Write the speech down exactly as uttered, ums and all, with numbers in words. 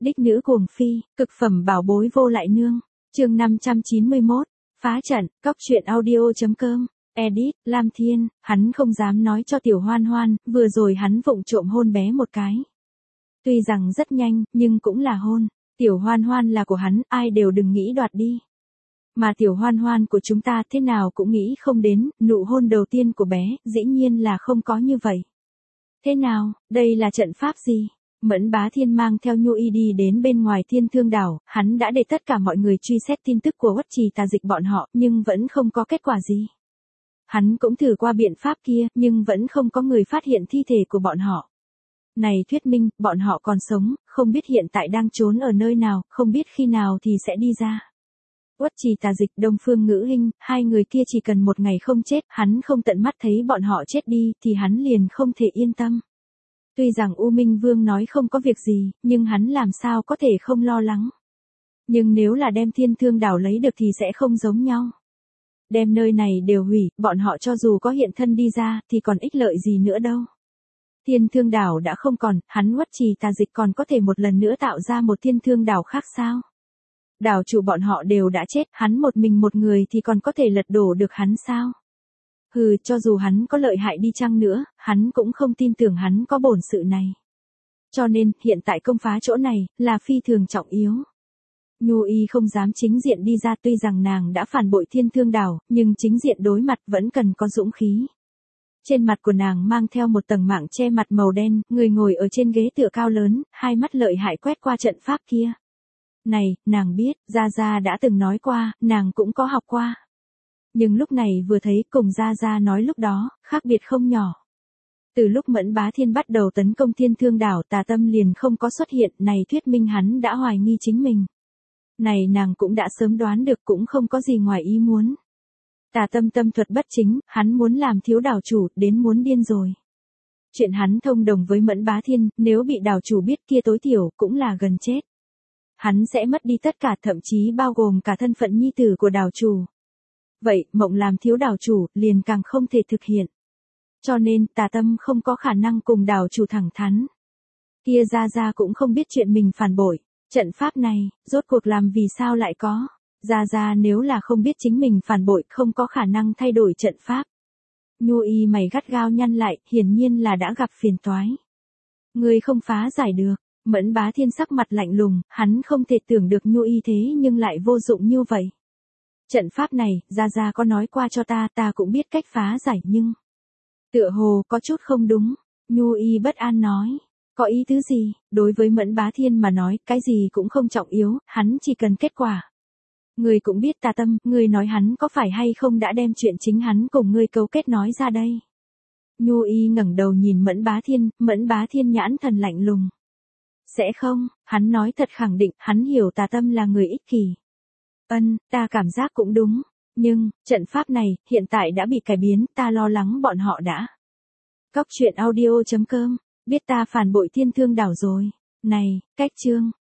Đích nữ cuồng phi, cực phẩm bảo bối vô lại nương. Chương năm trăm chín mươi mốt. Phá trận, cóc truyện audio chấm com. Edit, Lam Thiên, hắn không dám nói cho Tiểu Hoan Hoan, vừa rồi hắn vụng trộm hôn bé một cái. Tuy rằng rất nhanh, nhưng cũng là hôn. Tiểu Hoan Hoan là của hắn, ai đều đừng nghĩ đoạt đi. Mà Tiểu Hoan Hoan của chúng ta thế nào cũng nghĩ không đến, nụ hôn đầu tiên của bé, dĩ nhiên là không có như vậy. Thế nào, đây là trận pháp gì? Mẫn Bá Thiên mang theo Nhu Y đi đến bên ngoài Thiên Thương Đảo, hắn đã để tất cả mọi người truy xét tin tức của Uất Trì Tà Dịch bọn họ, nhưng vẫn không có kết quả gì. Hắn cũng thử qua biện pháp kia, nhưng vẫn không có người phát hiện thi thể của bọn họ. Này thuyết minh, bọn họ còn sống, không biết hiện tại đang trốn ở nơi nào, không biết khi nào thì sẽ đi ra. Uất Trì Tà Dịch, Đông Phương Ngữ Hinh, hai người kia chỉ cần một ngày không chết, hắn không tận mắt thấy bọn họ chết đi, thì hắn liền không thể yên tâm. Tuy rằng U Minh Vương nói không có việc gì, nhưng hắn làm sao có thể không lo lắng. Nhưng nếu là đem Thiên Thương Đảo lấy được thì sẽ không giống nhau. Đem nơi này đều hủy, bọn họ cho dù có hiện thân đi ra, thì còn ích lợi gì nữa đâu. Thiên Thương Đảo đã không còn, hắn Uất Trì Tà Dịch còn có thể một lần nữa tạo ra một Thiên Thương Đảo khác sao? Đảo chủ bọn họ đều đã chết, hắn một mình một người thì còn có thể lật đổ được hắn sao? Hừ, cho dù hắn có lợi hại đi chăng nữa, hắn cũng không tin tưởng hắn có bổn sự này. Cho nên, hiện tại công phá chỗ này, là phi thường trọng yếu. Nhu Y không dám chính diện đi ra, tuy rằng nàng đã phản bội Thiên Thương Đảo, nhưng chính diện đối mặt vẫn cần có dũng khí. Trên mặt của nàng mang theo một tầng mạng che mặt màu đen, người ngồi ở trên ghế tựa cao lớn, hai mắt lợi hại quét qua trận pháp kia. Này, nàng biết, Gia Gia đã từng nói qua, nàng cũng có học qua. Nhưng lúc này vừa thấy cùng Gia Gia nói lúc đó, khác biệt không nhỏ. Từ lúc Mẫn Bá Thiên bắt đầu tấn công Thiên Thương Đảo, Tà Tâm liền không có xuất hiện, này thuyết minh hắn đã hoài nghi chính mình. Này nàng cũng đã sớm đoán được, cũng không có gì ngoài ý muốn. Tà Tâm tâm thuật bất chính, hắn muốn làm thiếu đảo chủ, đến muốn điên rồi. Chuyện hắn thông đồng với Mẫn Bá Thiên, nếu bị đảo chủ biết kia tối thiểu, cũng là gần chết. Hắn sẽ mất đi tất cả, thậm chí bao gồm cả thân phận nhi tử của đảo chủ. Vậy, mộng làm thiếu đảo chủ, liền càng không thể thực hiện. Cho nên, Tà Tâm không có khả năng cùng đảo chủ thẳng thắn. Kia Gia Gia cũng không biết chuyện mình phản bội. Trận pháp này, rốt cuộc làm vì sao lại có. Gia Gia nếu là không biết chính mình phản bội, không có khả năng thay đổi trận pháp. Nhu Y mày gắt gao nhăn lại, hiển nhiên là đã gặp phiền toái. Người không phá giải được. Mẫn Bá Thiên sắc mặt lạnh lùng, hắn không thể tưởng được Nhu Y thế nhưng lại vô dụng như vậy. Trận pháp này, Gia Gia có nói qua cho ta, ta cũng biết cách phá giải nhưng... Tựa hồ có chút không đúng, Nhu Y bất an nói. Có ý tứ gì, đối với Mẫn Bá Thiên mà nói, cái gì cũng không trọng yếu, hắn chỉ cần kết quả. Người cũng biết Tà Tâm, người nói hắn có phải hay không đã đem chuyện chính hắn cùng ngươi cấu kết nói ra đây. Nhu Y ngẩng đầu nhìn Mẫn Bá Thiên, Mẫn Bá Thiên nhãn thần lạnh lùng. Sẽ không, hắn nói thật khẳng định, hắn hiểu Tà Tâm là người ích kỷ. Ân, ta cảm giác cũng đúng, nhưng, trận pháp này, hiện tại đã bị cải biến, ta lo lắng bọn họ đã. Cóc truyện audio chấm com, biết ta phản bội Thiên Thương Đảo rồi. Này, cách chương.